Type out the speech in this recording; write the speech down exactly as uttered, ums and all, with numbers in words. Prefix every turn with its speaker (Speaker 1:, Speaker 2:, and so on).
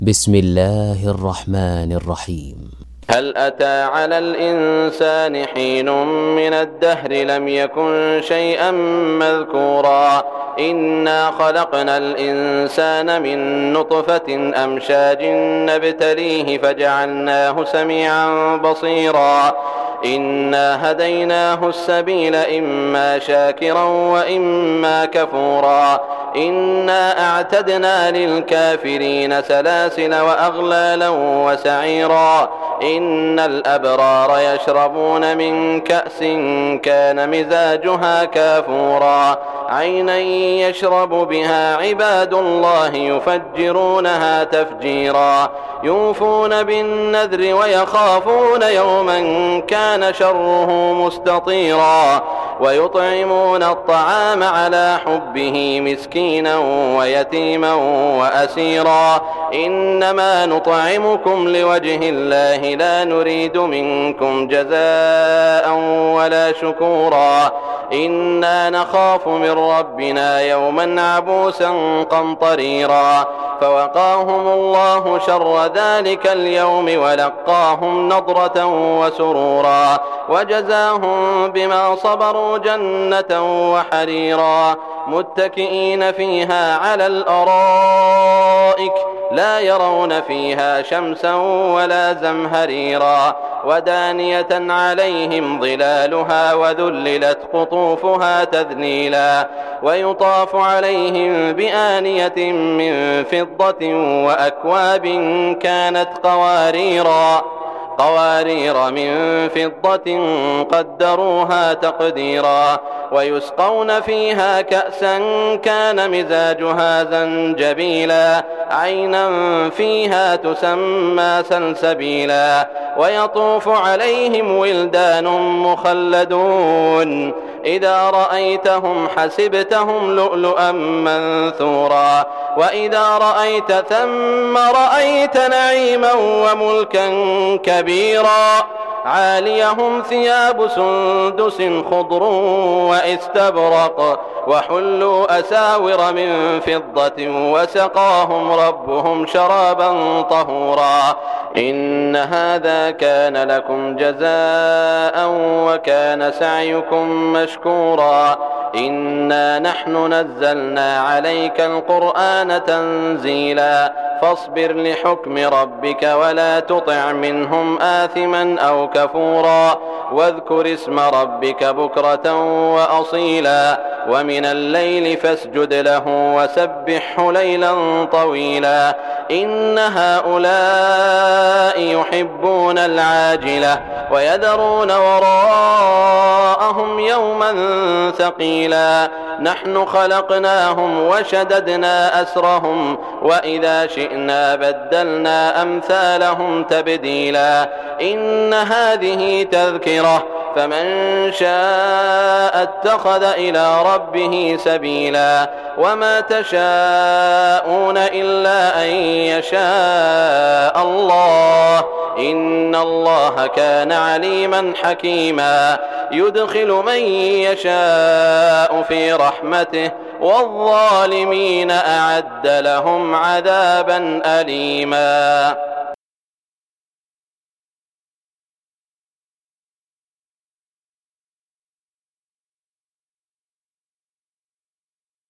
Speaker 1: بسم الله الرحمن الرحيم.
Speaker 2: هل أتى على الإنسان حين من الدهر لم يكن شيئا مذكورا إنا خلقنا الإنسان من نطفة أمشاج نبتليه فجعلناه سميعا بصيرا إنا هديناه السبيل إما شاكرا وإما كفورا إنا أعتدنا للكافرين سلاسل وأغلالا وسعيرا إن الأبرار يشربون من كأس كان مزاجها كافورا عينا يشرب بها عباد الله يفجرونها تفجيرا يوفون بالنذر ويخافون يوما كان شره مستطيرا ويطعمون الطعام على حبه مسكينا ويتيما وأسيرا إنما نطعمكم لوجه الله لا نريد منكم جزاء ولا شكورا إنا نخاف من ربنا يوما عبوسا قمطريرا فوقاهم الله شر ذلك اليوم ولقاهم نضرة وسرورا وجزاهم بما صبروا جنة وحريرا متكئين فيها على الأرائك لا يرون فيها شمسا ولا زمهريرا ودانية عليهم ظلالها وذللت قطوفها تذليلا ويطاف عليهم بآنية من فضة وأكواب كانت قواريرا قوارير من فضة قدروها تقديرا ويسقون فيها كأسا كان مزاجها زنجبيلا عينا فيها تسمى سلسبيلا ويطوف عليهم ولدان مخلدون إذا رأيتهم حسبتهم لؤلؤا منثورا وإذا رأيت ثم رأيت نعيما وملكا كبيرا عاليهم ثياب سندس خضر واستبرق وحلوا أساور من فضة وسقاهم ربهم شرابا طهورا إن هذا كان لكم جزاء وكان سعيكم مشكورا إنا نحن نزلنا عليك القرآن تنزيلا فاصبر لحكم ربك ولا تطع منهم آثما أو كفورا واذكر اسم ربك بكرة وأصيلا ومن الليل فاسجد له وسبحه ليلا طويلا إن هؤلاء يحبون العاجلة ويذرون وراءهم يوما ثقيلا نحن خلقناهم وشددنا أسرهم وإذا شئنا بدلنا أمثالهم تبديلا إن هذه تذكرة فمن شاء اتخذ إلى ربه سبيلا وما تشاءون إلا أن يشاء الله إن الله كان عليما حكيما يدخل من يشاء في رحمته والظالمين أعد لهم عذابا أليما.